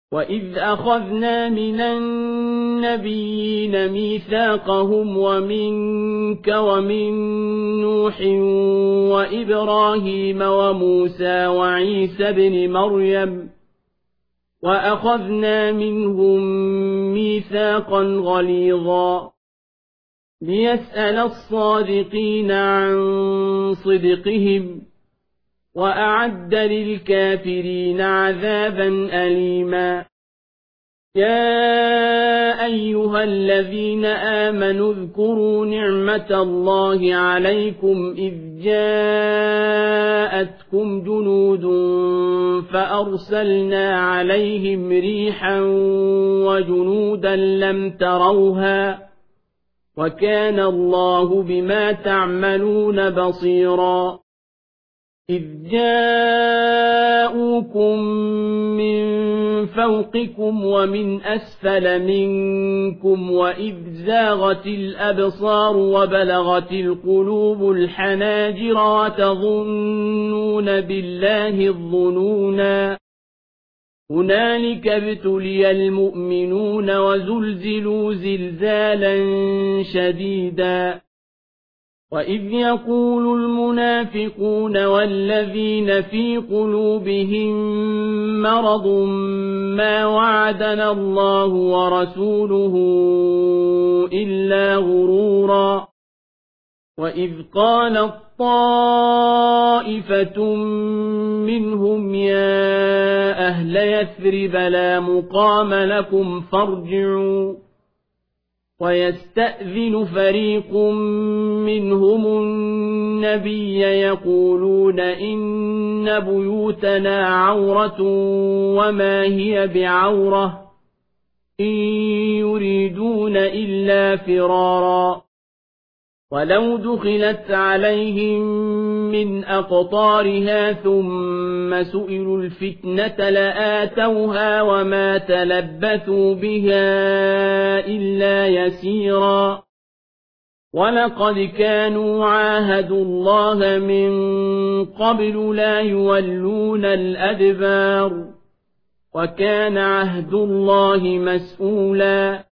وَإِذْ أَخَذْنَا مِنَ النَّبِيِّينَ مِيثَاقَهُمْ وَمِنكَ وَمِن نُّوحٍ وَإِبْرَاهِيمَ وَمُوسَىٰ وَعِيسَى ابْنِ مَرْيَمَ وَأَخَذْنَا مِنْهُم مِّيثَاقًا غَلِيظًا لِّيَسْأَلَ الصَّادِقِينَ عَن صِدْقِهِمْ وَأَعَدَّ لِلْكَافِرِينَ عَذَابًا أَلِيمًا يَا أَيُّهَا الَّذِينَ آمَنُوا اذْكُرُوا نِعْمَةَ اللَّهِ عَلَيْكُمْ إِذْ جَاءَتْكُمْ جُنُودٌ فَأَرْسَلْنَا عَلَيْهِمْ رِيحًا وَجُنُودًا لَّمْ تَرَوْهَا وَكَانَ اللَّهُ بِمَا تَعْمَلُونَ بَصِيرًا إِذْ جَاءُوكُم مِّن فَوْقِكُمْ وَمِنْ أَسْفَلَ مِنكُمْ وَإِذْ زَاغَتِ الْأَبْصَارُ وَبَلَغَتِ الْقُلُوبُ الْحَنَاجِرَ وَتَظُنُّونَ بِاللَّهِ الظُّنُونَا هُنَالِكَ ابْتُلِيَ الْمُؤْمِنُونَ وَزُلْزِلُوا زِلْزَالًا شَدِيدًا وَإِذْ يَقُولُ الْمُنَافِقُونَ وَالَّذِينَ فِي قُلُوبِهِم مَّرَضٌ مَّا وَعَدَنَا اللَّهُ وَرَسُولُهُ إِلَّا غُرُورًا وَإِذْ قَالَت طَّائِفَةٌ مِّنْهُمْ يَا أَهْلَ يَثْرِبَ لَا مُقَامَ لَكُمْ فَارْجِعُوا وَيَسْتَأْذِنُ فَرِيقٌ مِّنْهُمُ النَّبِيَّ يَقُولُونَ إِنَّ بُيُوتَنَا عَوْرَةٌ وَمَا هِيَ بِعَوْرَةٍ إِن يُرِيدُونَ إِلَّا فِرَارًا وَلَوْ دُخِلَتْ عَلَيْهِم مِّنْ أَقْطَارِهَا ثُمَّ سُئِلُوا الْفِتْنَةَ لَآتَوْهَا وَمَا تَلَبَّثُوا بِهَا إِلَّا يَسِيرًا وَلَقَدْ كَانُوا عَاهَدُوا اللَّهَ مِن قَبْلُ لَا يُوَلُّونَ الْأَدْبَارَ وَكَانَ عَهْدُ اللَّهِ مَسْئُولًا